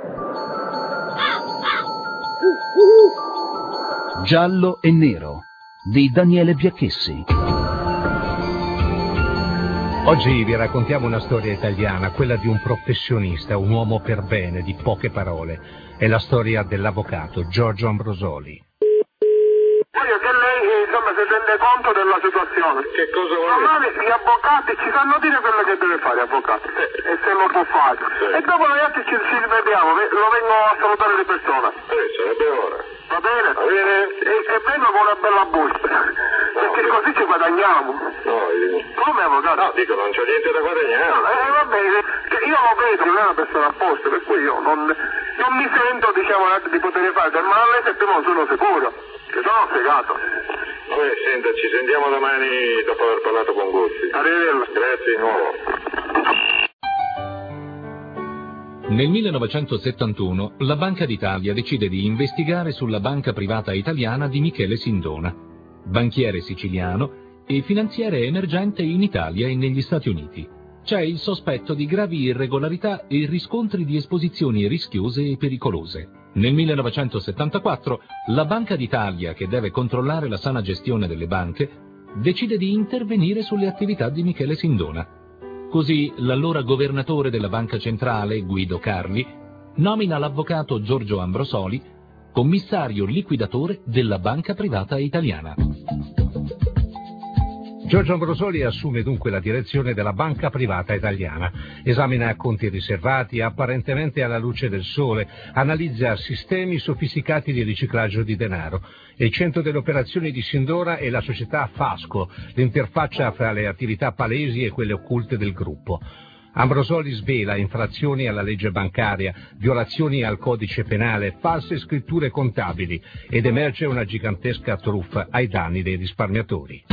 Giallo e nero di Daniele Biacchessi. Oggi vi raccontiamo una storia italiana, quella di un professionista, un uomo per bene, di poche parole. È la storia dell'avvocato Giorgio Ambrosoli. Voglio che lei insomma si rende conto della situazione. Che cosa vuole? Normale, gli avvocati ci sanno dire quello che deve fare, avvocati, e se lo può fare. Sì. E dopo noi altri ci rivediamo, lo vengo a salutare di persona. Sarebbe ora. Va bene? Va bene. E vengo con una bella busta, perché così ci guadagniamo. No, Come, avvocato? no, dico, non c'è niente da guadagnare. Va bene, che io lo vedo, non è una persona a posto, per cui io non mi sento, diciamo, di poter fare del male se prima non sono sicuro, che sono fregato. Vabbè, senta, ci sentiamo domani dopo aver parlato con Guzzi. Arrivederci. Grazie di nuovo. Nel 1971 la Banca d'Italia decide di investigare sulla banca privata italiana di Michele Sindona, banchiere siciliano e finanziere emergente in Italia e negli Stati Uniti. C'è il sospetto di gravi irregolarità e riscontri di esposizioni rischiose e pericolose. Nel 1974 la Banca d'Italia, che deve controllare la sana gestione delle banche, decide di intervenire sulle attività di Michele Sindona. Così l'allora governatore della Banca Centrale, Guido Carli, nomina l'avvocato Giorgio Ambrosoli commissario liquidatore della banca privata italiana. Giorgio Ambrosoli assume dunque la direzione della banca privata italiana, esamina conti riservati apparentemente alla luce del sole, analizza sistemi sofisticati di riciclaggio di denaro. Il centro delle operazioni di Sindona è la società Fasco, l'interfaccia fra le attività palesi e quelle occulte del gruppo. Ambrosoli svela infrazioni alla legge bancaria, violazioni al codice penale, false scritture contabili ed emerge una gigantesca truffa ai danni dei risparmiatori.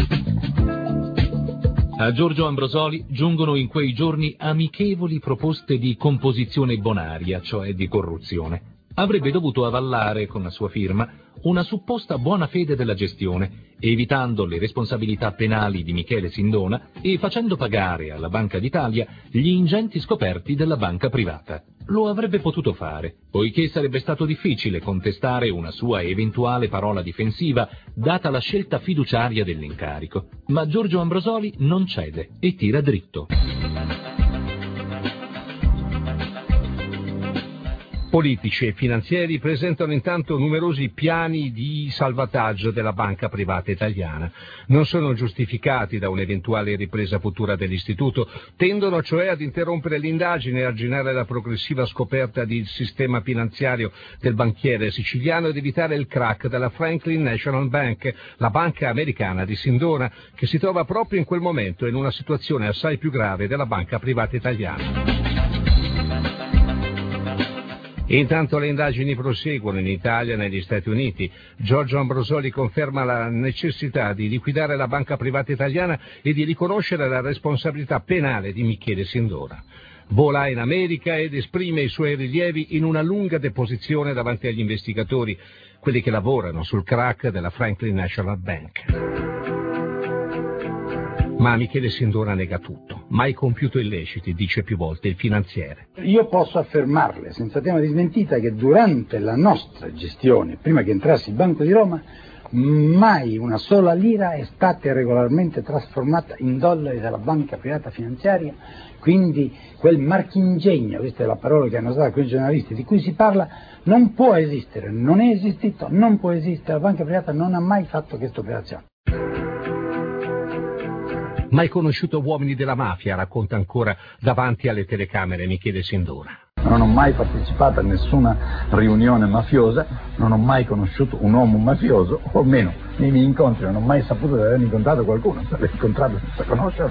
A Giorgio Ambrosoli giungono in quei giorni amichevoli proposte di composizione bonaria, cioè di corruzione. Avrebbe dovuto avallare, con la sua firma, una supposta buona fede della gestione, evitando le responsabilità penali di Michele Sindona e facendo pagare alla Banca d'Italia gli ingenti scoperti della banca privata. Lo avrebbe potuto fare, poiché sarebbe stato difficile contestare una sua eventuale parola difensiva, data la scelta fiduciaria dell'incarico. Ma Giorgio Ambrosoli non cede e tira dritto. Politici e finanzieri presentano intanto numerosi piani di salvataggio della banca privata italiana. Non sono giustificati da un'eventuale ripresa futura dell'istituto, tendono cioè ad interrompere l'indagine e arginare la progressiva scoperta del sistema finanziario del banchiere siciliano ed evitare il crack della Franklin National Bank, la banca americana di Sindona, che si trova proprio in quel momento in una situazione assai più grave della banca privata italiana. Intanto le indagini proseguono in Italia e negli Stati Uniti. Giorgio Ambrosoli conferma la necessità di liquidare la banca privata italiana e di riconoscere la responsabilità penale di Michele Sindona. Vola in America ed esprime i suoi rilievi in una lunga deposizione davanti agli investigatori, quelli che lavorano sul crack della Franklin National Bank. Ma Michele Sindona nega tutto, mai compiuto illeciti, dice più volte il finanziere. Io posso affermarle, senza tema di smentita, che durante la nostra gestione, prima che entrasse il Banco di Roma, mai una sola lira è stata regolarmente trasformata in dollari dalla banca privata finanziaria, quindi quel marchingegno, questa è la parola che hanno usato quei giornalisti di cui si parla, non può esistere, non è esistito, non può esistere, la banca privata non ha mai fatto questa operazione. Mai conosciuto uomini della mafia, racconta ancora davanti alle telecamere Michele Sindona. Non ho mai partecipato a nessuna riunione mafiosa, non ho mai conosciuto un uomo mafioso, o almeno nei miei incontri non ho mai saputo di aver incontrato qualcuno, se l'ho incontrato senza conoscerlo.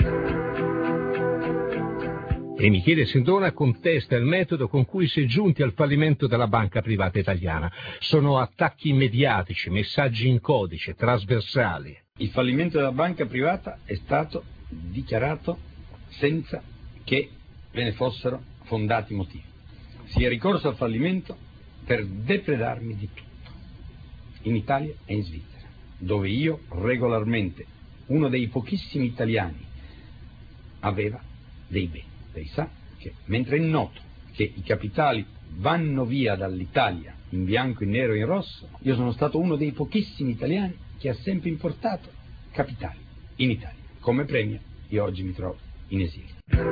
E Michele Sindona contesta il metodo con cui si è giunti al fallimento della banca privata italiana. Sono attacchi mediatici, messaggi in codice, trasversali. Il fallimento della banca privata è stato dichiarato senza che ve ne fossero fondati motivi. Si è ricorso al fallimento per depredarmi di tutto, in Italia e in Svizzera, dove io regolarmente, uno dei pochissimi italiani, aveva dei beni. Lei sa che, mentre è noto che i capitali vanno via dall'Italia in bianco, in nero e in rosso, io sono stato uno dei pochissimi italiani che ha sempre importato capitali in Italia. Come premio io oggi mi trovo in esilio.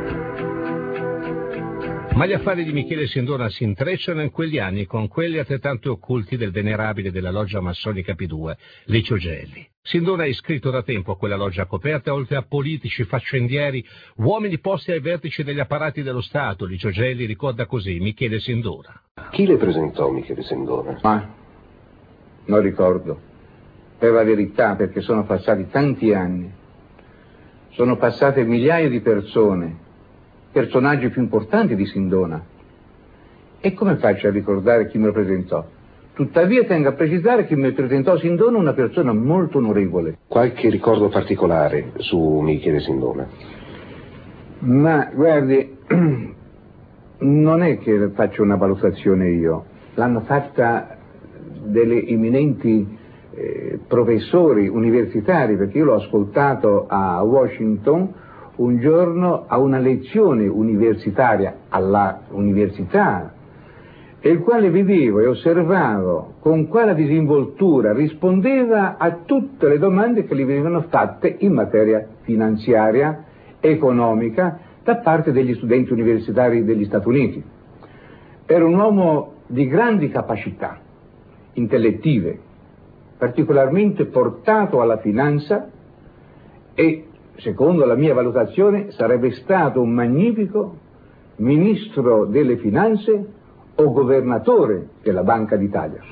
Ma gli affari di Michele Sindona si intrecciano in quegli anni con quelli altrettanto occulti del venerabile della loggia massonica P2, Licio Gelli. Sindona è iscritto da tempo a quella loggia coperta, oltre a politici, faccendieri, uomini posti ai vertici degli apparati dello Stato. Licio Gelli ricorda così Michele Sindona. Chi le presentò Michele Sindona? Ma non ricordo, per la verità, perché sono passati tanti anni. Sono passate migliaia di persone, personaggi più importanti di Sindona. E come faccio a ricordare chi me lo presentò? Tuttavia tengo a precisare che mi presentò Sindona una persona molto onorevole. Qualche ricordo particolare su Michele Sindona? Ma guardi, non è che faccio una valutazione io, l'hanno fatta delle eminenti professori universitari, perché io l'ho ascoltato a Washington un giorno a una lezione universitaria alla università, e il quale vedevo e osservavo con quale disinvoltura rispondeva a tutte le domande che gli venivano fatte in materia finanziaria, economica, da parte degli studenti universitari degli Stati Uniti. Era un uomo di grandi capacità intellettive, particolarmente portato alla finanza, e secondo la mia valutazione sarebbe stato un magnifico ministro delle finanze o governatore della Banca d'Italia.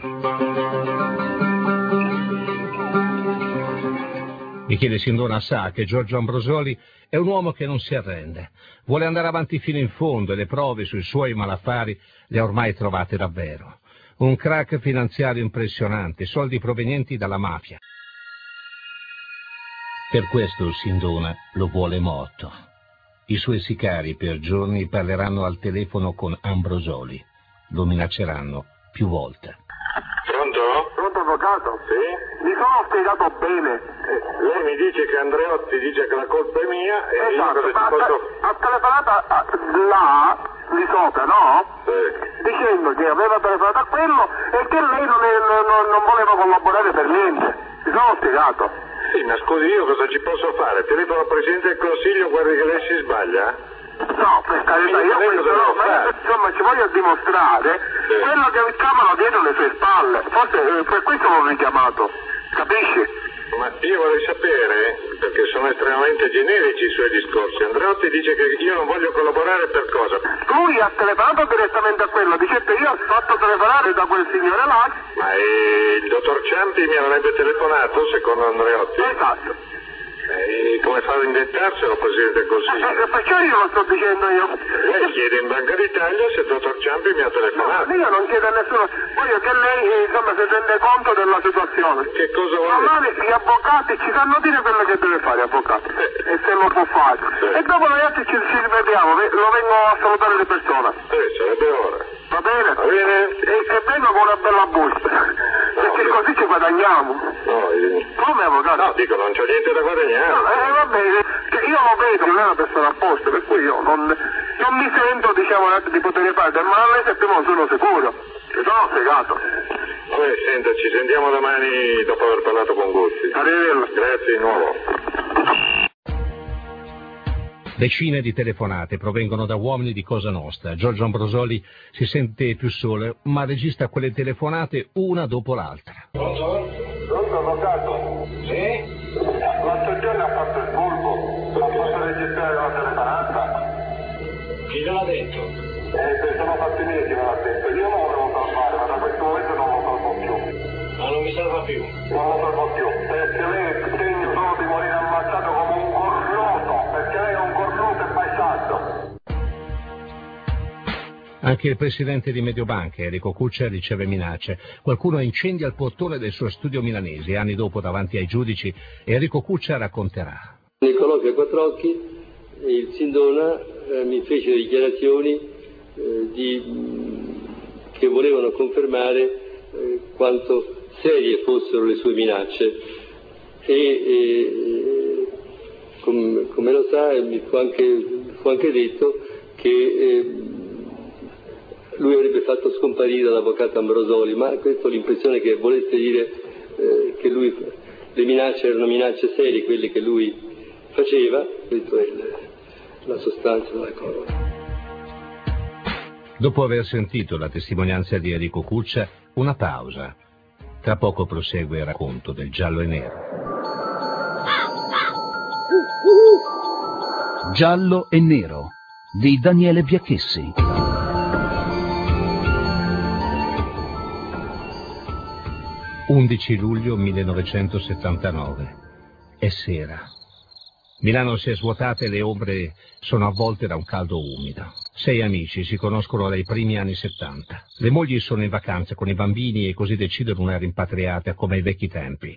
Michele Sindona sa che Giorgio Ambrosoli è un uomo che non si arrende, vuole andare avanti fino in fondo e le prove sui suoi malaffari le ha ormai trovate davvero. Un crack finanziario impressionante, soldi provenienti dalla mafia. Per questo Sindona lo vuole morto. I suoi sicari per giorni parleranno al telefono con Ambrosoli. Lo minacceranno più volte. Pronto? Pronto, avvocato? Sì? Mi sono spiegato bene. Lei mi dice che Andreotti dice che la colpa è mia e io Esatto, cosa ma ci posso... ha telefonato là, di sopra, no? Sì. Dicendo che aveva telefonato a quello e che lei non voleva collaborare per niente. Mi sono spiegato. Sì, ma scusi, io cosa ci posso fare? Telefono al Presidente del Consiglio, guardi che lei si sbaglia? No, per carità, io questo no, ma io, insomma ci voglio dimostrare quello che chiamano dietro le sue spalle. Forse per questo l'ho richiamato, capisci? Ma io vorrei sapere, perché sono estremamente generici i suoi discorsi. Andreotti dice che io non voglio collaborare per cosa? Lui ha telefonato direttamente a quello, dice che io ho fatto telefonare da quel signore là. Ma il dottor Ciampi mi avrebbe telefonato, secondo Andreotti? Esatto. E come fa a inventarselo, Presidente del Consiglio? Perciò io lo sto dicendo io. Lei chiede in Banca d'Italia se il dottor Ciampi mi ha telefonato. No, io non chiedo a nessuno, voglio che lei insomma si rende conto della situazione. Che cosa vuole? Domani gli avvocati ci sanno dire quello che deve fare, avvocato, e se lo può fare. E dopo noi altri ci rivediamo, lo vengo a salutare le persone. Sarebbe ora. Va bene? Va bene. E vengo con una bella busta, perché così ci guadagniamo. No, come, avvocato? No, dico, non c'è niente da guadagnare. No, va bene, che io lo vedo, non è una persona apposta, per cui io non mi sento, diciamo, di poter fare del male, se prima sono sicuro, che sono fregato. Vabbè, senta, ci sentiamo domani dopo aver parlato con Guzzi. Arrivederci. Grazie di nuovo. Decine di telefonate provengono da uomini di Cosa Nostra. Giorgio Ambrosoli si sente più solo, ma registra quelle telefonate una dopo l'altra. Pronto? Pronto, avvocato? Sì? L'altro giorno ha fatto il furbo, posso registrare la telefonata? Chi te l'ha detto? Sono fatti mesi che me l'ha detto, io non lo devo salvare, ma da questo momento non lo salvo più. Ma non mi salva più? Non lo salvo più, perché lei è degno solo di morire ammazzato come un cornuto, perché lei è un cornuto e bastardo. Anche il presidente di Mediobanca, Enrico Cuccia, riceve minacce. Qualcuno incendia il portone del suo studio milanese. Anni dopo, davanti ai giudici, Enrico Cuccia racconterà. Nel colloquio a quattro occhi, il Sindona mi fece dichiarazioni che volevano confermare quanto serie fossero le sue minacce e come lo sa mi fu anche detto che lui avrebbe fatto scomparire l'avvocato Ambrosoli, ma questo ho l'impressione che volesse dire che lui, le minacce erano minacce serie, quelle che lui faceva, questa è la sostanza della cosa. Dopo aver sentito la testimonianza di Enrico Cuccia, una pausa. Tra poco prosegue il racconto del Giallo e Nero. Giallo e Nero di Daniele Biacchessi. «11 luglio 1979. È sera. Milano si è svuotata e le ombre sono avvolte da un caldo umido. 6 amici si conoscono dai primi anni 70. Le mogli sono in vacanza con i bambini e così decidono una rimpatriata come ai vecchi tempi.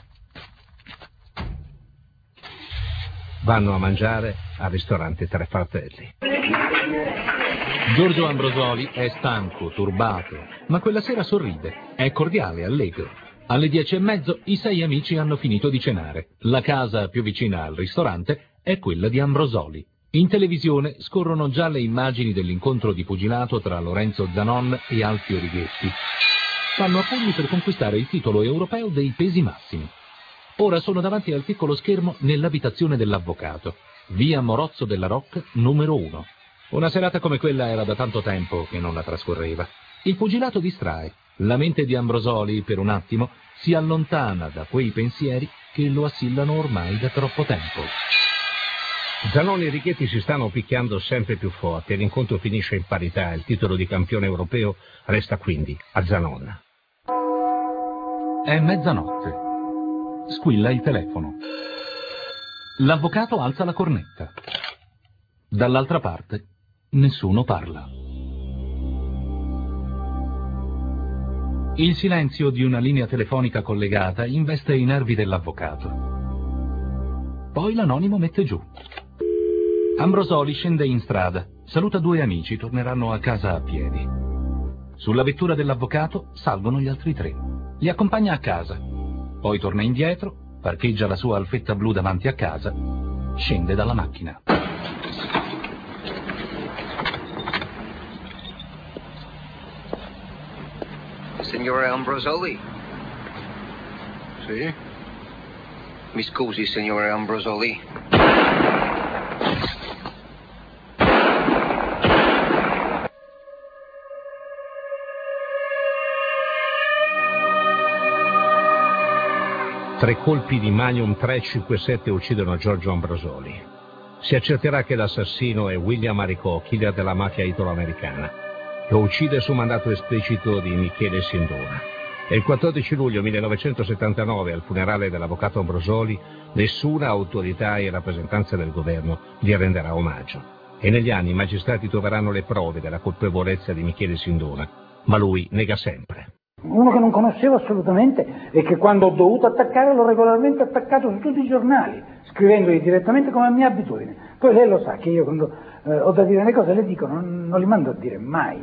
Vanno a mangiare al ristorante Tre Fratelli. Giorgio Ambrosoli è stanco, turbato, ma quella sera sorride, è cordiale, allegro. Alle 10:30 i 6 amici hanno finito di cenare. La casa più vicina al ristorante è quella di Ambrosoli. In televisione scorrono già le immagini dell'incontro di pugilato tra Lorenzo Zanon e Alfio Righetti. Fanno a pugni per conquistare il titolo europeo dei pesi massimi. Ora sono davanti al piccolo schermo nell'abitazione dell'avvocato, via Morozzo della Rocca, numero 1. Una serata come quella era da tanto tempo che non la trascorreva. Il pugilato distrae. La mente di Ambrosoli, per un attimo, si allontana da quei pensieri che lo assillano ormai da troppo tempo. Zanon e Righetti si stanno picchiando sempre più forte e l'incontro finisce in parità. Il titolo di campione europeo resta quindi a Zanon. È mezzanotte. Squilla il telefono. L'avvocato alza la cornetta. Dall'altra parte nessuno parla. Il silenzio di una linea telefonica collegata investe i nervi dell'avvocato. Poi l'anonimo mette giù. Ambrosoli scende in strada, saluta 2 amici, torneranno a casa a piedi. Sulla vettura dell'avvocato salgono gli altri 3. Li accompagna a casa. Poi torna indietro, parcheggia la sua Alfetta blu davanti a casa, scende dalla macchina. Signore Ambrosoli? Sì? Mi scusi, signore Ambrosoli. Tre colpi di Magnum 357 uccidono Giorgio Ambrosoli. Si accerterà che l'assassino è William Aricò, killer della mafia italo-americana. Lo uccide su mandato esplicito di Michele Sindona. E il 14 luglio 1979, al funerale dell'avvocato Ambrosoli, nessuna autorità e rappresentanza del governo gli renderà omaggio. E negli anni i magistrati troveranno le prove della colpevolezza di Michele Sindona, ma lui nega sempre. Uno che non conoscevo assolutamente e che quando ho dovuto attaccare l'ho regolarmente attaccato su tutti i giornali, scrivendogli direttamente come a mia abitudine. Poi lei lo sa che io quando ho da dire le cose le dico, non li mando a dire mai.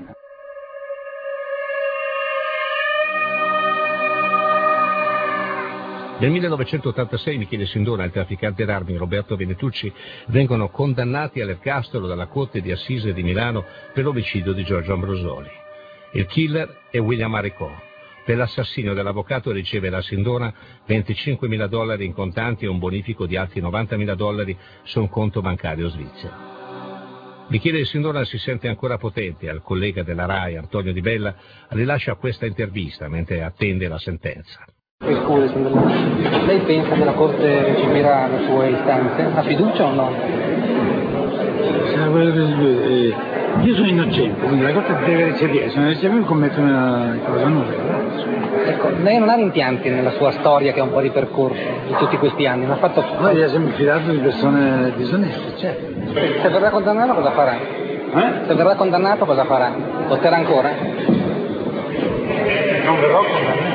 Nel 1986 Michele Sindona e il trafficante d'armi Roberto Venetucci vengono condannati all'ergastolo dalla Corte di Assise di Milano per l'omicidio di Giorgio Ambrosoli. Il killer è William Aricò. Per l'assassinio dell'avvocato riceve da Sindona $25.000 in contanti e un bonifico di altri $90.000 su un conto bancario svizzero. Michele Sindona si sente ancora potente. Al collega della RAI, Antonio Di Bella, rilascia questa intervista mentre attende la sentenza. Scusi, lei pensa che la Corte recepirà le sue istanze? Ha fiducia o no? Io sono innocente, quindi la Corte deve recepire, se non recepire commetto una cosa nuova. Ecco, lei non ha rimpianti nella sua storia che ha un po' ripercorso di tutti questi anni, ma ha fatto... No, io ho sempre fidato di persone disoneste, certo. Se verrà condannato cosa farà? Se verrà condannato cosa farà? Lotterà ancora? Non verrò condannato.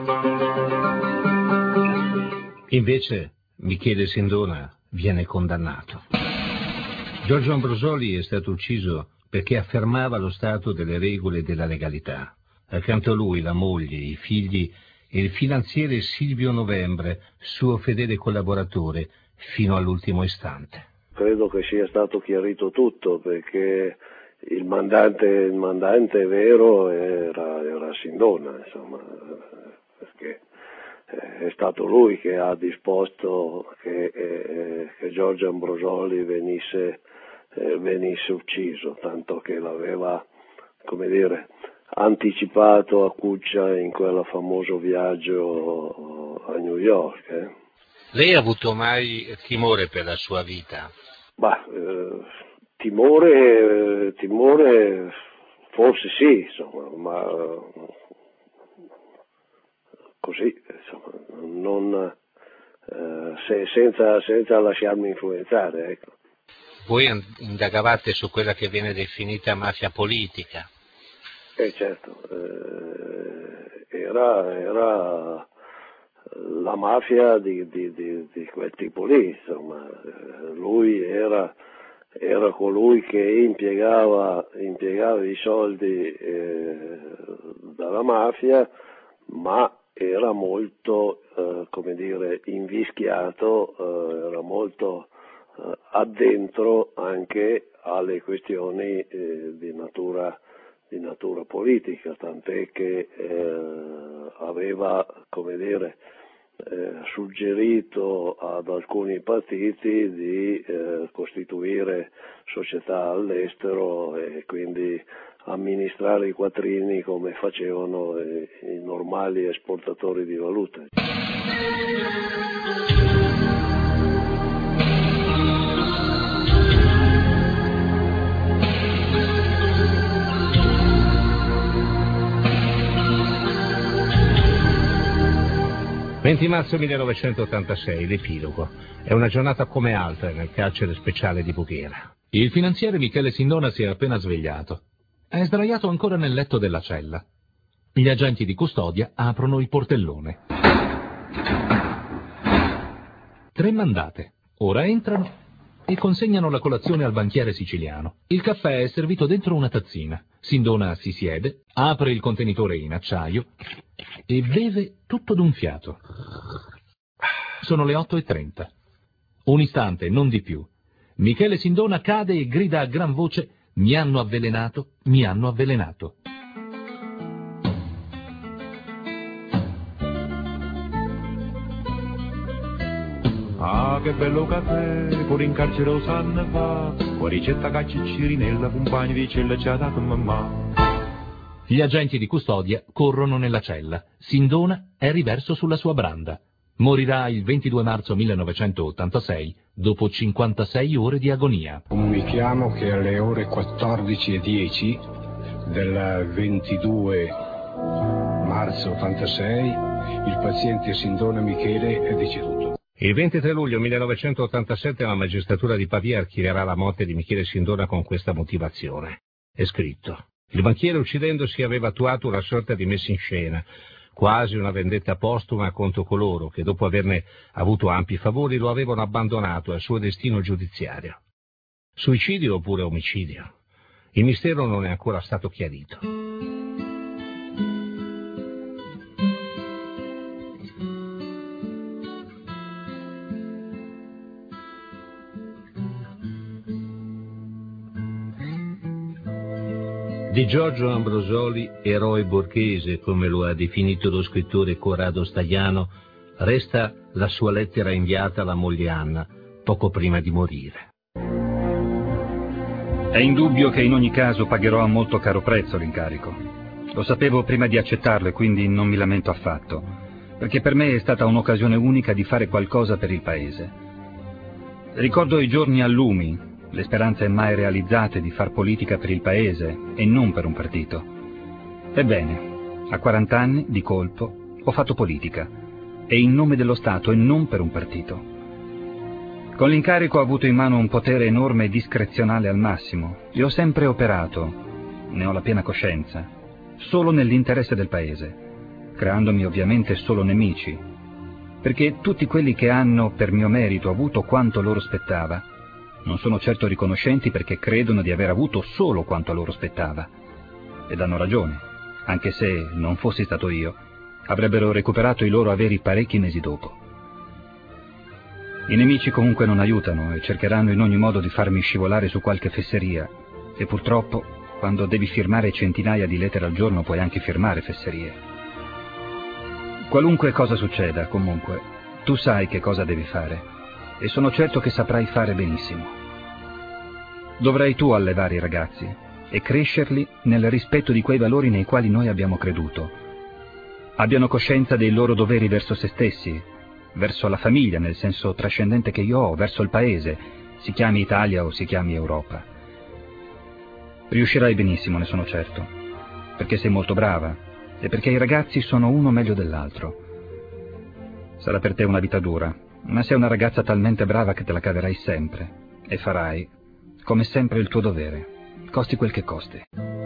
Invece Michele Sindona viene condannato. Giorgio Ambrosoli è stato ucciso perché affermava lo stato delle regole e della legalità. Accanto a lui la moglie, i figli e il finanziere Silvio Novembre, suo fedele collaboratore fino all'ultimo istante. Credo che sia stato chiarito tutto, perché il mandante vero era Sindona, insomma, perché è stato lui che ha disposto che Giorgio Ambrosoli venisse ucciso, tanto che l'aveva, come dire, anticipato a Cuccia in quel famoso viaggio a New York. Lei ha avuto mai timore per la sua vita? Timore forse sì, insomma, ma così, insomma, non senza lasciarmi influenzare, ecco. Voi indagavate su quella che viene definita mafia politica. Certo, era la mafia di quel tipo lì, insomma. Lui era colui che impiegava i soldi dalla mafia, ma era molto, come dire, invischiato, era molto addentro anche alle questioni di natura politica, tant'è che aveva, come dire, suggerito ad alcuni partiti di costituire società all'estero e quindi amministrare i quattrini come facevano i normali esportatori di valute. Il 20 marzo 1986, l'epilogo. È una giornata come altre nel carcere speciale di Voghera. Il finanziere Michele Sindona si è appena svegliato. È sdraiato ancora nel letto della cella. Gli agenti di custodia aprono il portellone. 3 mandate. Ora entrano e consegnano la colazione al banchiere siciliano. Il caffè è servito dentro una tazzina. Sindona si siede, apre il contenitore in acciaio e beve tutto d'un fiato. Sono le 8:30. Un istante, non di più. Michele Sindona cade e grida a gran voce: mi hanno avvelenato, mi hanno avvelenato. Ah, che bello caffè, pure in carcere lo sanno fa, con ricetta cacciccirina, compagni di cella ci ha dato mamma. Gli agenti di custodia corrono nella cella. Sindona è riverso sulla sua branda. Morirà il 22 marzo 1986, dopo 56 ore di agonia. Comunichiamo che alle ore 14:10 del 22 marzo 86 il paziente Sindona Michele è deceduto. Il 23 luglio 1987 la magistratura di Pavia archiverà la morte di Michele Sindona con questa motivazione. È scritto: il banchiere uccidendosi aveva attuato una sorta di messa in scena, quasi una vendetta postuma contro coloro che dopo averne avuto ampi favori lo avevano abbandonato al suo destino giudiziario. Suicidio oppure omicidio? Il mistero non è ancora stato chiarito. Di Giorgio Ambrosoli, eroe borghese, come lo ha definito lo scrittore Corrado Stagliano, resta la sua lettera inviata alla moglie Anna, poco prima di morire. È indubbio che in ogni caso pagherò a molto caro prezzo l'incarico. Lo sapevo prima di accettarlo e quindi non mi lamento affatto, perché per me è stata un'occasione unica di fare qualcosa per il paese. Ricordo i giorni a lumi, le speranze mai realizzate di far politica per il paese e non per un partito. Ebbene, a 40 anni, di colpo, ho fatto politica, e in nome dello Stato e non per un partito. Con l'incarico ho avuto in mano un potere enorme e discrezionale al massimo, e ho sempre operato, ne ho la piena coscienza, solo nell'interesse del paese, creandomi ovviamente solo nemici, perché tutti quelli che hanno, per mio merito, avuto quanto loro spettava, non sono certo riconoscenti perché credono di aver avuto solo quanto a loro spettava. Ed hanno ragione, anche se non fossi stato io, avrebbero recuperato i loro averi parecchi mesi dopo. I nemici comunque non aiutano e cercheranno in ogni modo di farmi scivolare su qualche fesseria, E purtroppo, quando devi firmare centinaia di lettere al giorno, puoi anche firmare fesserie. Qualunque cosa succeda, comunque, tu sai che cosa devi fare, e sono certo che saprai fare benissimo. Dovrai tu allevare i ragazzi e crescerli nel rispetto di quei valori nei quali noi abbiamo creduto. Abbiano coscienza dei loro doveri verso se stessi, verso la famiglia nel senso trascendente che io ho, verso il paese, si chiami Italia o si chiami Europa. Riuscirai benissimo, ne sono certo, perché sei molto brava e perché i ragazzi sono uno meglio dell'altro. Sarà per te una vita dura, ma sei una ragazza talmente brava che te la caverai sempre e farai, come sempre, il tuo dovere, costi quel che costi.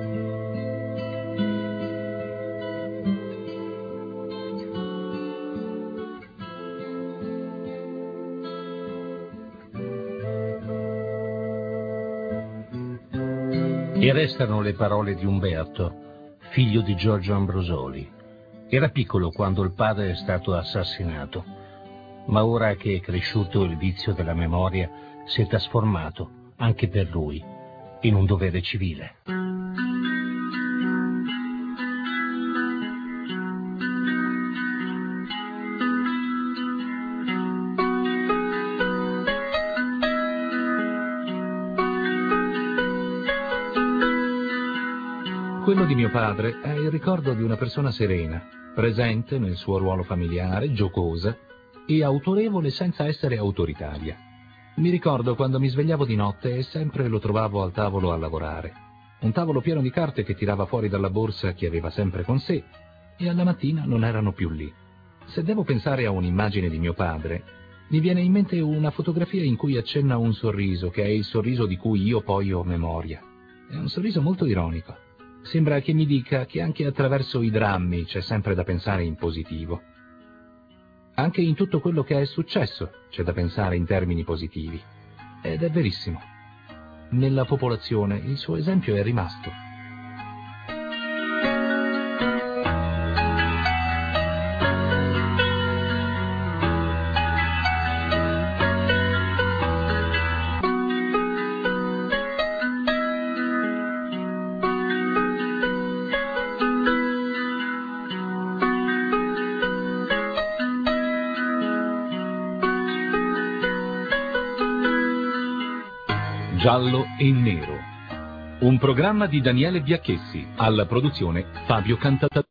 E restano le parole di Umberto, figlio di Giorgio Ambrosoli. Era piccolo quando il padre è stato assassinato, ma ora che è cresciuto il vizio della memoria si è trasformato, anche per lui, in un dovere civile. Quello di mio padre è il ricordo di una persona serena, presente nel suo ruolo familiare, giocosa e autorevole senza essere autoritaria. Mi ricordo quando mi svegliavo di notte e sempre lo trovavo al tavolo a lavorare. Un tavolo pieno di carte che tirava fuori dalla borsa che aveva sempre con sé, e alla mattina non erano più lì. Se devo pensare a un'immagine di mio padre, mi viene in mente una fotografia in cui accenna un sorriso, che è il sorriso di cui io poi ho memoria. È un sorriso molto ironico. Sembra che mi dica che anche attraverso i drammi c'è sempre da pensare in positivo. Anche in tutto quello che è successo c'è da pensare in termini positivi. Ed è verissimo. Nella popolazione il suo esempio è rimasto. Giallo e Nero. Un programma di Daniele Biacchessi, alla produzione Fabio Cantata.